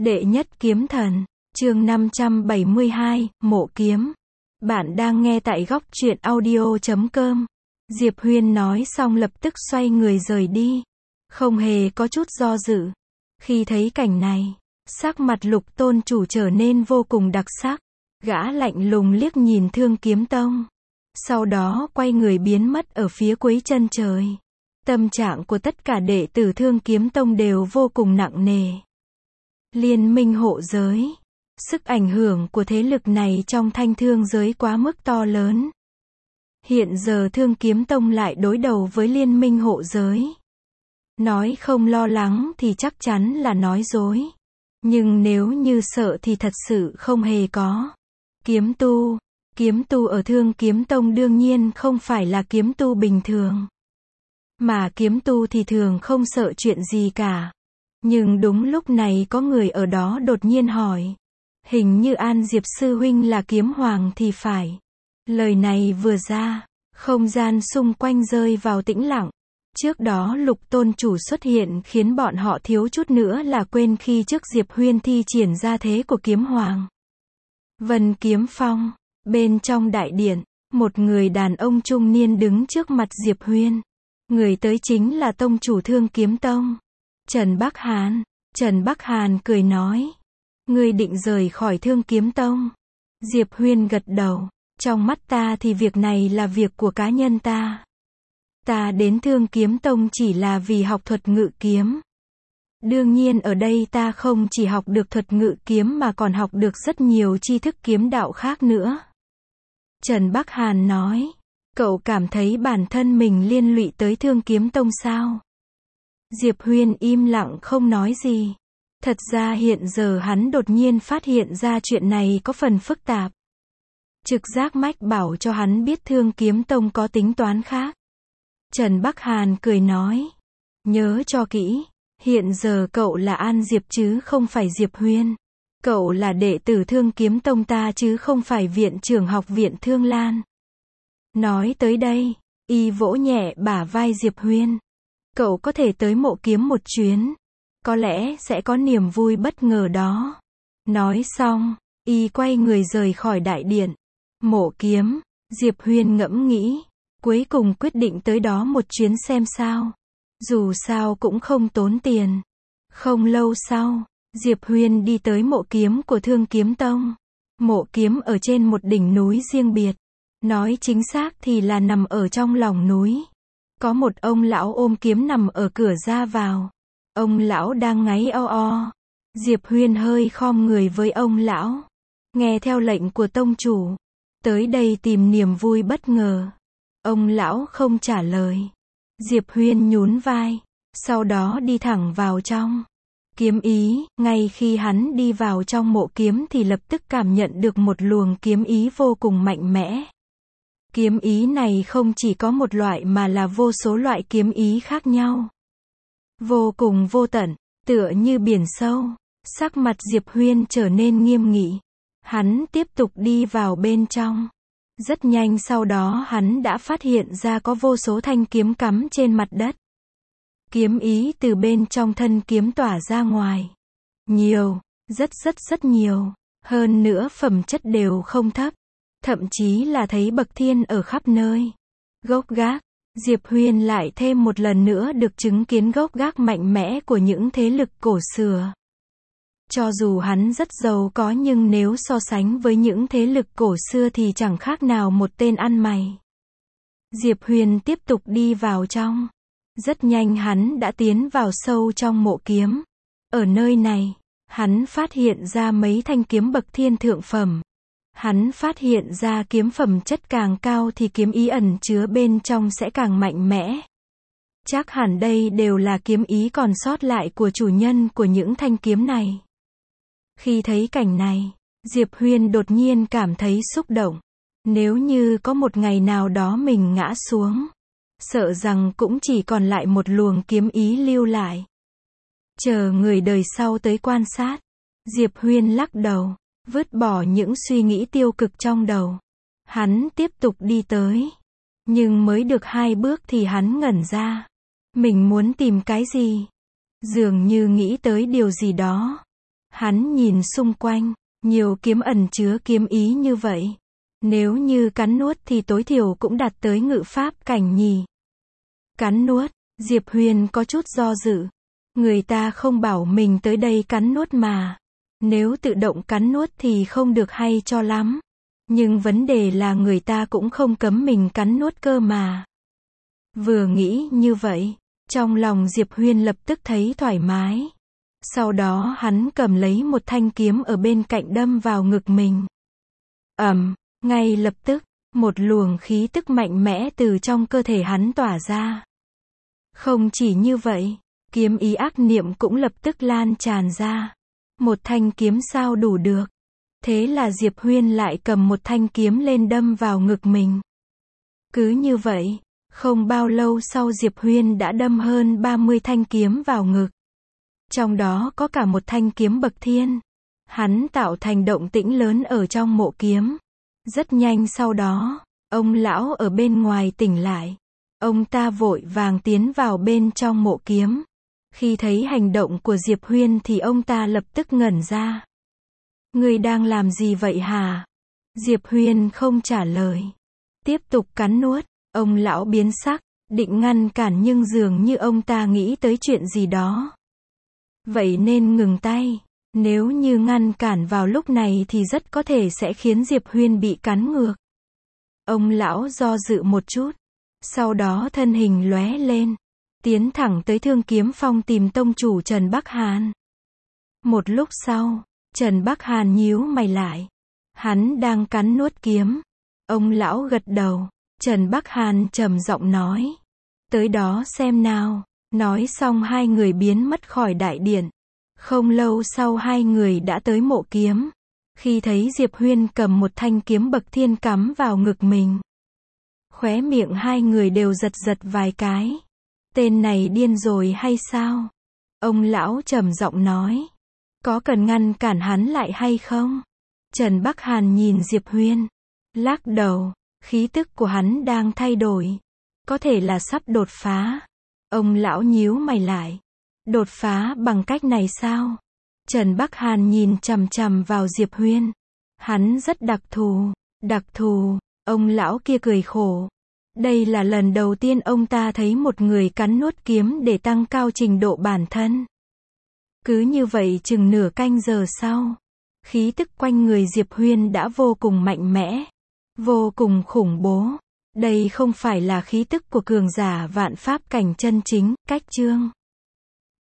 Đệ nhất kiếm thần, chương 572, mộ kiếm. Bạn đang nghe tại góc truyện audio.com. Diệp Huyên nói xong lập tức xoay người rời đi. Không hề có chút do dự. Khi thấy cảnh này, sắc mặt Lục tôn chủ trở nên vô cùng đặc sắc. Gã lạnh lùng liếc nhìn Thương Kiếm Tông. Sau đó quay người biến mất ở phía cuối chân trời. Tâm trạng của tất cả đệ tử Thương Kiếm Tông đều vô cùng nặng nề. Liên minh hộ giới. Sức ảnh hưởng của thế lực này trong thanh thương giới quá mức to lớn. Hiện giờ Thương Kiếm Tông lại đối đầu với liên minh hộ giới. Nói không lo lắng thì chắc chắn là nói dối. Nhưng nếu như sợ thì thật sự không hề có. Kiếm tu ở Thương Kiếm Tông đương nhiên không phải là kiếm tu bình thường. Mà kiếm tu thì thường không sợ chuyện gì cả. Nhưng đúng lúc này có người ở đó đột nhiên hỏi. Hình như An Diệp Sư Huynh là kiếm hoàng thì phải. Lời này vừa ra, không gian xung quanh rơi vào tĩnh lặng. Trước đó Lục tôn chủ xuất hiện khiến bọn họ thiếu chút nữa là quên khi trước Diệp Huyên thi triển ra thế của kiếm hoàng. Vân Kiếm Phong, bên trong đại điện, một người đàn ông trung niên đứng trước mặt Diệp Huyên. Người tới chính là tông chủ Thương Kiếm Tông, Trần Bắc Hàn. Trần Bắc Hàn cười nói. Ngươi định rời khỏi Thương Kiếm Tông? Diệp Huyên gật đầu. Trong mắt ta thì việc này là việc của cá nhân ta. Ta đến Thương Kiếm Tông chỉ là vì học thuật ngự kiếm. Đương nhiên ở đây ta không chỉ học được thuật ngự kiếm mà còn học được rất nhiều tri thức kiếm đạo khác nữa. Trần Bắc Hàn nói. Cậu cảm thấy bản thân mình liên lụy tới Thương Kiếm Tông sao? Diệp Huyên im lặng không nói gì. Thật ra hiện giờ hắn đột nhiên phát hiện ra chuyện này có phần phức tạp. Trực giác mách bảo cho hắn biết Thương Kiếm Tông có tính toán khác. Trần Bắc Hàn cười nói. Nhớ cho kỹ, hiện giờ cậu là An Diệp chứ không phải Diệp Huyên. Cậu là đệ tử Thương Kiếm Tông ta chứ không phải viện trưởng học viện Thương Lan. Nói tới đây, y vỗ nhẹ bả vai Diệp Huyên. Cậu có thể tới mộ kiếm một chuyến. Có lẽ sẽ có niềm vui bất ngờ đó. Nói xong, y quay người rời khỏi đại điện. Mộ kiếm, Diệp Huyên ngẫm nghĩ. Cuối cùng quyết định tới đó một chuyến xem sao. Dù sao cũng không tốn tiền. Không lâu sau, Diệp Huyên đi tới mộ kiếm của Thương Kiếm Tông. Mộ kiếm ở trên một đỉnh núi riêng biệt. Nói chính xác thì là nằm ở trong lòng núi. Có một ông lão ôm kiếm nằm ở cửa ra vào. Ông lão đang ngáy o o. Diệp Huyên hơi khom người với ông lão. Nghe theo lệnh của tông chủ. Tới đây tìm niềm vui bất ngờ. Ông lão không trả lời. Diệp Huyên nhún vai. Sau đó đi thẳng vào trong. Kiếm ý, ngay khi hắn đi vào trong mộ kiếm thì lập tức cảm nhận được một luồng kiếm ý vô cùng mạnh mẽ. Kiếm ý này không chỉ có một loại mà là vô số loại kiếm ý khác nhau. Vô cùng vô tận, tựa như biển sâu. Sắc mặt Diệp Huyên trở nên nghiêm nghị. Hắn tiếp tục đi vào bên trong. Rất nhanh sau đó hắn đã phát hiện ra có vô số thanh kiếm cắm trên mặt đất. Kiếm ý từ bên trong thân kiếm tỏa ra ngoài. Nhiều, rất nhiều. Hơn nữa phẩm chất đều không thấp. Thậm chí là thấy bậc thiên ở khắp nơi. Gốc gác. Diệp Huyên lại thêm một lần nữa được chứng kiến gốc gác mạnh mẽ của những thế lực cổ xưa. Cho dù hắn rất giàu có nhưng nếu so sánh với những thế lực cổ xưa thì chẳng khác nào một tên ăn mày. Diệp Huyên tiếp tục đi vào trong. Rất nhanh hắn đã tiến vào sâu trong mộ kiếm. Ở nơi này, hắn phát hiện ra mấy thanh kiếm bậc thiên thượng phẩm. Hắn phát hiện ra kiếm phẩm chất càng cao thì kiếm ý ẩn chứa bên trong sẽ càng mạnh mẽ. Chắc hẳn đây đều là kiếm ý còn sót lại của chủ nhân của những thanh kiếm này. Khi thấy cảnh này, Diệp Huyên đột nhiên cảm thấy xúc động. Nếu như có một ngày nào đó mình ngã xuống, sợ rằng cũng chỉ còn lại một luồng kiếm ý lưu lại. Chờ người đời sau tới quan sát. Diệp Huyên lắc đầu. Vứt bỏ những suy nghĩ tiêu cực trong đầu. Hắn tiếp tục đi tới. Nhưng mới được 2 bước thì hắn ngẩn ra. Mình muốn tìm cái gì? Dường như nghĩ tới điều gì đó. Hắn nhìn xung quanh, nhiều kiếm ẩn chứa kiếm ý như vậy. Nếu như cắn nuốt thì tối thiểu cũng đạt tới ngự pháp cảnh nhỉ. Cắn nuốt, Diệp Huyền có chút do dự. Người ta không bảo mình tới đây cắn nuốt mà. Nếu tự động cắn nuốt thì không được hay cho lắm. Nhưng vấn đề là người ta cũng không cấm mình cắn nuốt cơ mà. Vừa nghĩ như vậy, trong lòng Diệp Huyền lập tức thấy thoải mái. Sau đó hắn cầm lấy một thanh kiếm ở bên cạnh đâm vào ngực mình. Ngay lập tức, một luồng khí tức mạnh mẽ từ trong cơ thể hắn tỏa ra. Không chỉ như vậy, kiếm ý ác niệm cũng lập tức lan tràn ra. Một thanh kiếm sao đủ được. Thế là Diệp Huyền lại cầm một thanh kiếm lên đâm vào ngực mình. Cứ như vậy, không bao lâu sau Diệp Huyền đã đâm hơn 30 thanh kiếm vào ngực. Trong đó có cả một thanh kiếm bậc thiên. Hắn tạo thành động tĩnh lớn ở trong mộ kiếm. Rất nhanh sau đó, ông lão ở bên ngoài tỉnh lại. Ông ta vội vàng tiến vào bên trong mộ kiếm. Khi thấy hành động của Diệp Huyền thì ông ta lập tức ngẩn ra. Ngươi đang làm gì vậy hả? Diệp Huyền không trả lời. Tiếp tục cắn nuốt. Ông lão biến sắc, định ngăn cản nhưng dường như ông ta nghĩ tới chuyện gì đó. Vậy nên ngừng tay. Nếu như ngăn cản vào lúc này thì rất có thể sẽ khiến Diệp Huyền bị cắn ngược. Ông lão do dự một chút. Sau đó thân hình lóe lên. Tiến thẳng tới Thương Kiếm Phong tìm tông chủ Trần Bắc Hàn. Một lúc sau, Trần Bắc Hàn nhíu mày lại. Hắn đang cắn nuốt kiếm. Ông lão gật đầu. Trần Bắc Hàn trầm giọng nói. Tới đó xem nào. Nói xong hai người biến mất khỏi đại điện. Không lâu sau hai người đã tới mộ kiếm. Khi thấy Diệp Huyền cầm một thanh kiếm bậc thiên cắm vào ngực mình. Khóe miệng hai người đều giật giật vài cái. Tên này điên rồi hay sao? Ông lão trầm giọng nói. Có cần ngăn cản hắn lại hay không? Trần Bắc Hàn nhìn Diệp Huyền. Lắc đầu. Khí tức của hắn đang thay đổi. Có thể là sắp đột phá. Ông lão nhíu mày lại. Đột phá bằng cách này sao? Trần Bắc Hàn nhìn chằm chằm vào Diệp Huyền. Hắn rất đặc thù. Đặc thù. Ông lão kia cười khổ. Đây là lần đầu tiên ông ta thấy một người cắn nuốt kiếm để tăng cao trình độ bản thân. Cứ như vậy chừng nửa canh giờ sau. Khí tức quanh người Diệp Huyền đã vô cùng mạnh mẽ. Vô cùng khủng bố. Đây không phải là khí tức của cường giả vạn pháp cảnh chân chính, cách chương.